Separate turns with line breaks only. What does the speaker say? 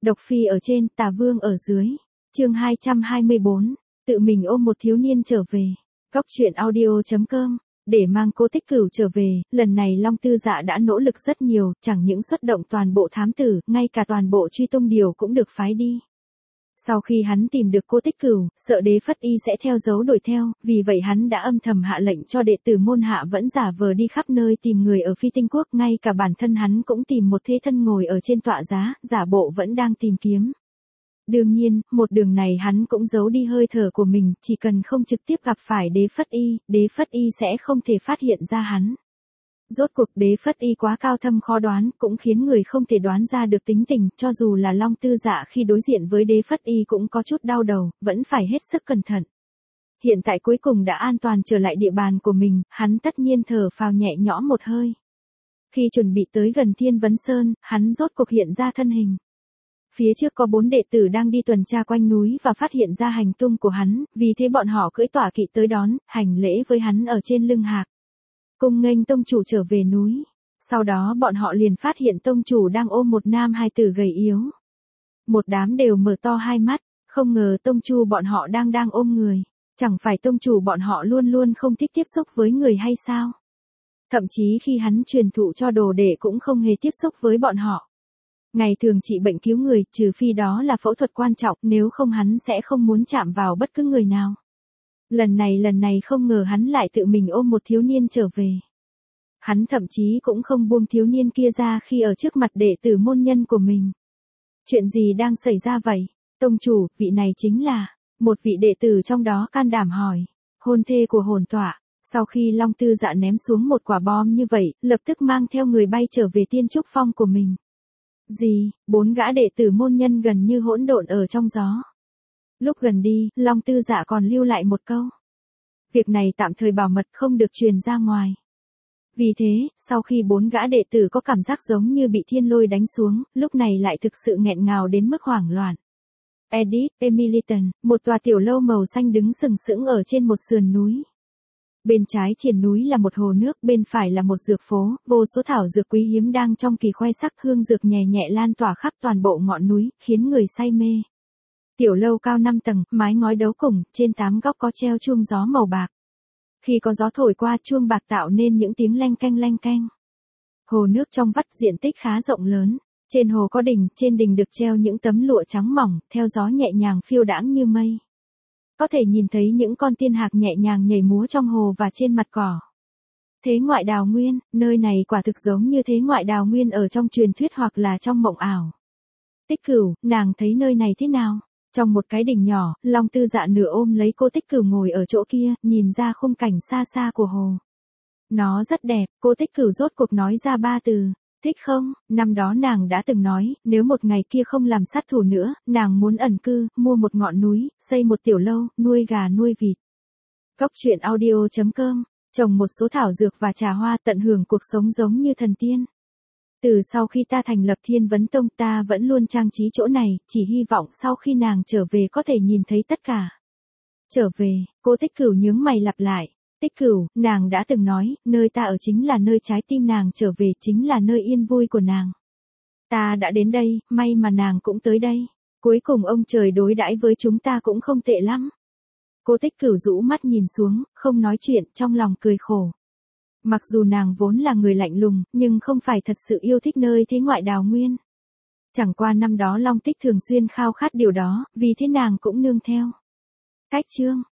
Độc phi ở trên, tà vương ở dưới. Chương 224, tự mình ôm một thiếu niên trở về. Góc truyện audio.com. Để mang Cố Tích Cửu trở về, lần này Long Tư Dạ đã nỗ lực rất nhiều, chẳng những xuất động toàn bộ thám tử, ngay cả toàn bộ truy tung điều cũng được phái đi. Sau khi hắn tìm được Cố Tích Cửu, sợ Đế Phất Y sẽ theo dấu đuổi theo, vì vậy hắn đã âm thầm hạ lệnh cho đệ tử môn hạ vẫn giả vờ đi khắp nơi tìm người ở Phi Tinh Quốc, ngay cả bản thân hắn cũng tìm một thế thân ngồi ở trên tọa giá, giả bộ vẫn đang tìm kiếm. Đương nhiên, một đường này hắn cũng giấu đi hơi thở của mình, chỉ cần không trực tiếp gặp phải Đế Phất Y sẽ không thể phát hiện ra hắn. Rốt cuộc Đế Phất Y quá cao thâm khó đoán, cũng khiến người không thể đoán ra được tính tình, cho dù là Long Tư Dạ khi đối diện với Đế Phất Y cũng có chút đau đầu, vẫn phải hết sức cẩn thận. Hiện tại cuối cùng đã an toàn trở lại địa bàn của mình, hắn tất nhiên thở phào nhẹ nhõm một hơi. Khi chuẩn bị tới gần Thiên Vấn Sơn, hắn rốt cuộc hiện ra thân hình. Phía trước có 4 đệ tử đang đi tuần tra quanh núi và phát hiện ra hành tung của hắn, vì thế bọn họ cưỡi tọa kỵ tới đón, hành lễ với hắn ở trên lưng hạc. Cung nghênh tông chủ trở về núi. Sau đó bọn họ liền phát hiện tông chủ đang ôm một nam hài tử gầy yếu. Một đám đều mở to hai mắt, không ngờ tông chủ bọn họ đang ôm người. Chẳng phải tông chủ bọn họ luôn luôn không thích tiếp xúc với người hay sao? Thậm chí khi hắn truyền thụ cho đồ đệ cũng không hề tiếp xúc với bọn họ. Ngày thường trị bệnh cứu người, trừ phi đó là phẫu thuật quan trọng, nếu không hắn sẽ không muốn chạm vào bất cứ người nào. Lần này không ngờ hắn lại tự mình ôm một thiếu niên trở về. Hắn thậm chí cũng không buông thiếu niên kia ra khi ở trước mặt đệ tử môn nhân của mình. Chuyện gì đang xảy ra vậy? Tông chủ, vị này chính là... Một vị đệ tử trong đó can đảm hỏi. Hôn thê của hồn tọa. Sau khi Long Tư Dạ ném xuống một quả bom như vậy, lập tức mang theo người bay trở về Tiên Trúc Phong của mình. Gì? 4 gã đệ tử môn nhân gần như hỗn độn ở trong gió. Lúc gần đi, Long Tư Dạ còn lưu lại một câu. Việc này tạm thời bảo mật, không được truyền ra ngoài. Vì thế, sau khi 4 gã đệ tử có cảm giác giống như bị thiên lôi đánh xuống, lúc này lại thực sự nghẹn ngào đến mức hoảng loạn. Edith, Emiliton, một tòa tiểu lâu màu xanh đứng sừng sững ở trên một sườn núi. Bên trái triền núi là một hồ nước, bên phải là một dược phố, vô số thảo dược quý hiếm đang trong kỳ khoe sắc, hương dược nhẹ nhẹ lan tỏa khắp toàn bộ ngọn núi, khiến người say mê. Tiểu lâu cao 5 tầng, mái ngói đấu cùng, trên 8 góc có treo chuông gió màu bạc. Khi có gió thổi qua, chuông bạc tạo nên những tiếng leng keng. Hồ nước trong vắt diện tích khá rộng lớn. Trên hồ có đình, trên đình được treo những tấm lụa trắng mỏng, theo gió nhẹ nhàng phiêu đãng như mây. Có thể nhìn thấy những con tiên hạc nhẹ nhàng nhảy múa trong hồ và trên mặt cỏ. Thế ngoại đào nguyên, nơi này quả thực giống như thế ngoại đào nguyên ở trong truyền thuyết hoặc là trong mộng ảo. Tích Cửu, nàng thấy nơi này thế nào? Trong một cái đỉnh nhỏ, Long Tư Dạ nửa ôm lấy cô Tích Cửu ngồi ở chỗ kia, nhìn ra khung cảnh xa xa của hồ. Nó rất đẹp, cô Tích Cửu rốt cuộc nói ra 3 từ. Thích không? Năm đó nàng đã từng nói, nếu một ngày kia không làm sát thủ nữa, nàng muốn ẩn cư, mua một ngọn núi, xây một tiểu lâu, nuôi gà nuôi vịt. Góc truyện audio.com, trồng một số thảo dược và trà hoa, tận hưởng cuộc sống giống như thần tiên. Từ sau khi ta thành lập Thiên Vấn Tông, ta vẫn luôn trang trí chỗ này, chỉ hy vọng sau khi nàng trở về có thể nhìn thấy tất cả. Trở về, cô Tích Cửu nhướng mày lặp lại. Tích Cửu, nàng đã từng nói, nơi ta ở chính là nơi trái tim nàng trở về, chính là nơi yên vui của nàng. Ta đã đến đây, may mà nàng cũng tới đây. Cuối cùng ông trời đối đãi với chúng ta cũng không tệ lắm. Cô Tích Cửu rũ mắt nhìn xuống, không nói chuyện, trong lòng cười khổ. Mặc dù nàng vốn là người lạnh lùng, nhưng không phải thật sự yêu thích nơi thế ngoại đào nguyên. Chẳng qua năm đó Long Tích thường xuyên khao khát điều đó, vì thế nàng cũng nương theo. Cách chương